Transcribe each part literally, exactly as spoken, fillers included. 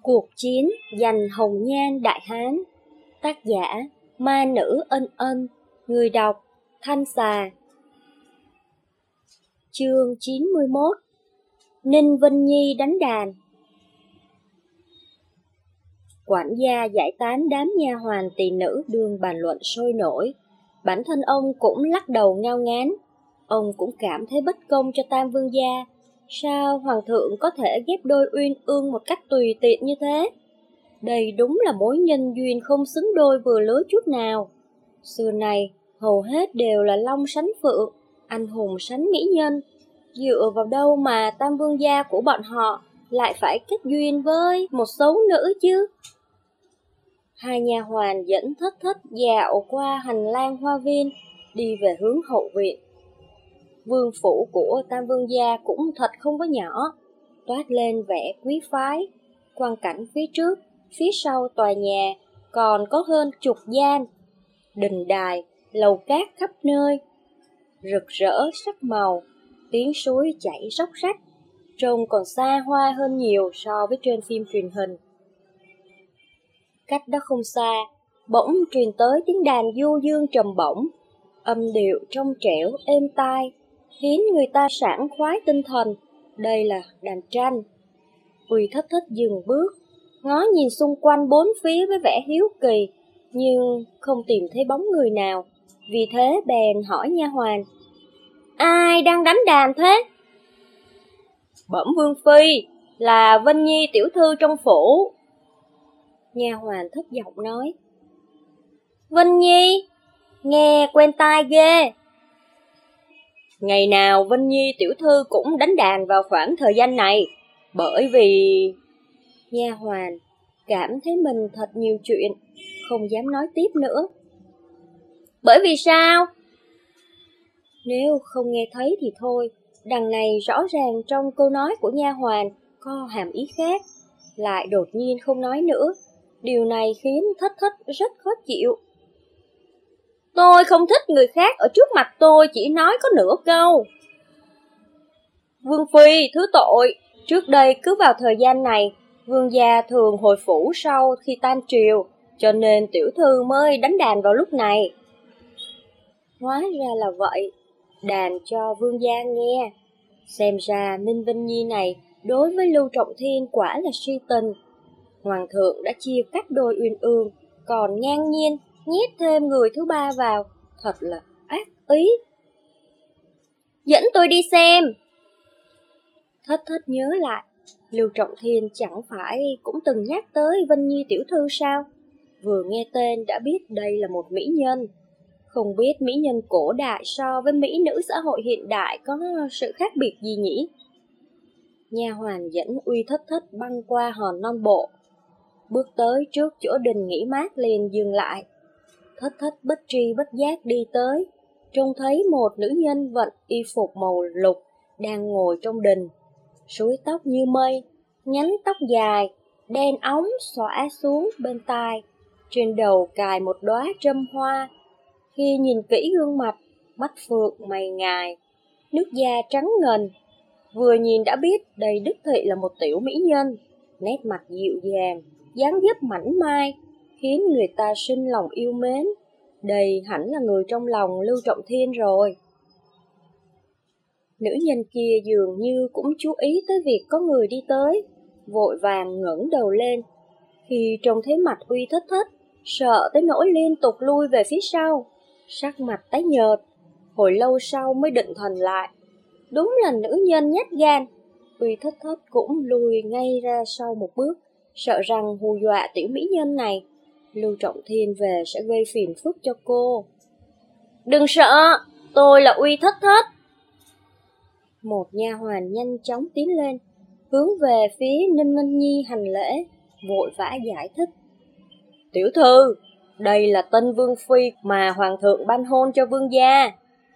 Cuộc chiến giành hồng nhan Đại Hán. Tác giả Ma Nữ Ân Ân. Người đọc Thanh Xà. Chương chín mươi mốt. Ninh Vinh Nhi đánh đàn. Quản gia giải tán đám nha hoàn tỳ nữ đương bàn luận sôi nổi. Bản thân ông cũng lắc đầu ngao ngán. Ông cũng cảm thấy bất công cho Tam Vương gia. Sao Hoàng thượng có thể ghép đôi uyên ương một cách tùy tiện như thế? Đây đúng là mối nhân duyên không xứng đôi vừa lứa chút nào. Xưa này, hầu hết đều là long sánh phượng, anh hùng sánh mỹ nhân. Dựa vào đâu mà Tam Vương gia của bọn họ lại phải kết duyên với một xấu nữ chứ? Hai nha hoàn dẫn thất thất dạo qua hành lang hoa viên, đi về hướng hậu viện. Vương phủ của Tam Vương gia cũng thật không có nhỏ, toát lên vẻ quý phái. Quang cảnh phía trước, phía sau tòa nhà còn có hơn chục gian, đình đài, lầu cát khắp nơi, rực rỡ sắc màu, tiếng suối chảy róc rách, trông còn xa hoa hơn nhiều so với trên phim truyền hình. Cách đó không xa, bỗng truyền tới tiếng đàn du dương trầm bổng, âm điệu trong trẻo êm tai, khiến người ta sảng khoái tinh thần. Đây là đàn tranh. Uy Thất Thất dừng bước, ngó nhìn xung quanh bốn phía với vẻ hiếu kỳ, nhưng không tìm thấy bóng người nào. Vì thế bèn hỏi nha hoàn: ai đang đánh đàn thế? Bẩm Vương phi, là Vinh Nhi tiểu thư trong phủ. Nha hoàn thất vọng nói: Vinh Nhi, nghe quen tai ghê. Ngày nào Vinh Nhi tiểu thư cũng đánh đàn vào khoảng thời gian này, bởi vì... Nha hoàn cảm thấy mình thật nhiều chuyện, không dám nói tiếp nữa. Bởi vì sao? Nếu không nghe thấy thì thôi, đằng này rõ ràng trong câu nói của nha hoàn có hàm ý khác, lại đột nhiên không nói nữa. Điều này khiến Thất Thất rất khó chịu. Tôi không thích người khác ở trước mặt tôi chỉ nói có nửa câu. Vương phi thứ tội, trước đây cứ vào thời gian này, vương gia thường hồi phủ sau khi tan triều, cho nên tiểu thư mới đánh đàn vào lúc này. Hóa ra là vậy, đàn cho vương gia nghe. Xem ra Ninh Vinh Nhi này đối với Lưu Trọng Thiên quả là si tình. Hoàng thượng đã chia cắt đôi uyên ương, còn ngang nhiên nhét thêm người thứ ba vào, thật là ác ý. Dẫn tôi đi xem. Thất Thất nhớ lại, Lưu Trọng Thiên chẳng phải cũng từng nhắc tới Vinh Nhi tiểu thư sao? Vừa nghe tên đã biết đây là một mỹ nhân. Không biết mỹ nhân cổ đại so với mỹ nữ xã hội hiện đại có sự khác biệt gì nhỉ? Nha hoàn dẫn Uy Thất Thất băng qua hòn non bộ, bước tới trước chỗ đình nghỉ mát liền dừng lại. Thất Thất bất tri bất giác đi tới, trông thấy một nữ nhân vận y phục màu lục đang ngồi trong đình, rối tóc như mây, nhánh tóc dài, đen óng xõa xuống bên tai, trên đầu cài một đóa trâm hoa. Khi nhìn kỹ gương mặt, mắt phượng mày ngài, nước da trắng ngần, vừa nhìn đã biết đây đích thị là một tiểu mỹ nhân. Nét mặt dịu dàng, dáng dấp mảnh mai, khiến người ta sinh lòng yêu mến. Đây hẳn là người trong lòng Lưu Trọng Thiên rồi. Nữ nhân kia dường như cũng chú ý tới việc có người đi tới, vội vàng ngẩng đầu lên. Khi trông thấy mặt Uy Thất Thất, sợ tới nỗi liên tục lui về phía sau, sắc mặt tái nhợt. Hồi lâu sau mới định thần lại, đúng là nữ nhân nhát gan. Uy Thất Thất cũng lùi ngay ra sau một bước, sợ rằng hù dọa tiểu mỹ nhân này, Lưu Trọng Thiên về sẽ gây phiền phức cho cô. Đừng sợ, tôi là Uy Thất Thất. Một nha hoàn nhanh chóng tiến lên, hướng về phía Ninh Vinh Nhi hành lễ, vội vã giải thích. Tiểu thư, đây là tân vương phi mà hoàng thượng ban hôn cho vương gia.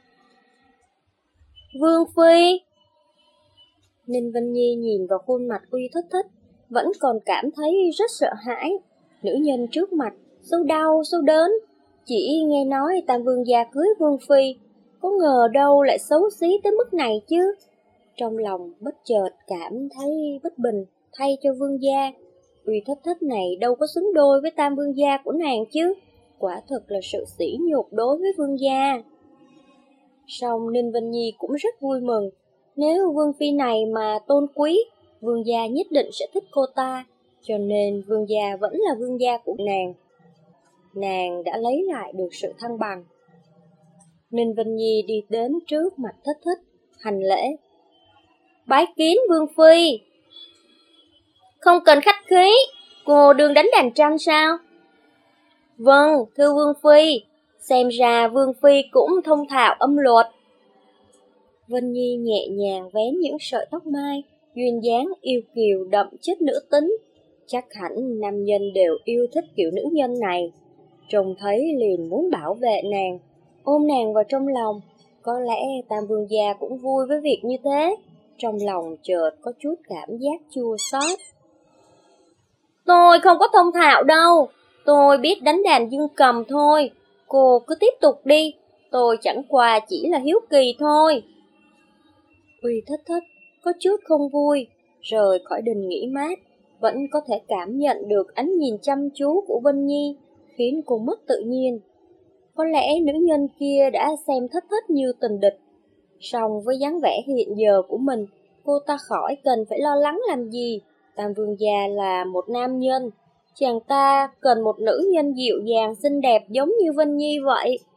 Vương phi? Ninh Vinh Nhi nhìn vào khuôn mặt Uy Thất Thất, vẫn còn cảm thấy rất sợ hãi. Nữ nhân trước mặt, sâu đau, sâu đớn. Chỉ nghe nói Tam Vương gia cưới Vương phi, có ngờ đâu lại xấu xí tới mức này chứ. Trong lòng bất chợt cảm thấy bất bình thay cho Vương gia. Uy Thất Thất này đâu có xứng đôi với tam vương gia của nàng chứ, quả thật là sự sỉ nhục đối với vương gia. Song Ninh Vân Nhi cũng rất vui mừng, nếu vương phi này mà tôn quý, vương gia nhất định sẽ thích cô ta, cho nên vương gia vẫn là vương gia của nàng. Nàng đã lấy lại được sự thăng bằng. Ninh Vân Nhi đi đến trước mặt Thất Thất, hành lễ. Bái kiến vương phi. Không cần khách khí, cô đương đánh đàn tranh sao? Vâng, thưa vương phi, xem ra vương phi cũng thông thạo âm luật. Vân Nhi nhẹ nhàng vén những sợi tóc mai, duyên dáng yêu kiều đậm chất nữ tính. Chắc hẳn nam nhân đều yêu thích kiểu nữ nhân này. Trông thấy liền muốn bảo vệ nàng, ôm nàng vào trong lòng. Có lẽ tam vương gia cũng vui với việc như thế. Trong lòng chợt có chút cảm giác chua xót. Tôi không có thông thạo đâu, tôi biết đánh đàn dương cầm thôi. Cô cứ tiếp tục đi, tôi chẳng qua chỉ là hiếu kỳ thôi. Uy Thất Thất có chút không vui, rời khỏi đình nghỉ mát, vẫn có thể cảm nhận được ánh nhìn chăm chú của Vân Nhi, khiến cô mất tự nhiên. Có lẽ nữ nhân kia đã xem Thất Thất như tình địch, song với dáng vẻ hiện giờ của mình, cô ta khỏi cần phải lo lắng làm gì. Tam vương gia là một nam nhân, chàng ta cần một nữ nhân dịu dàng xinh đẹp giống như Vân Nhi vậy.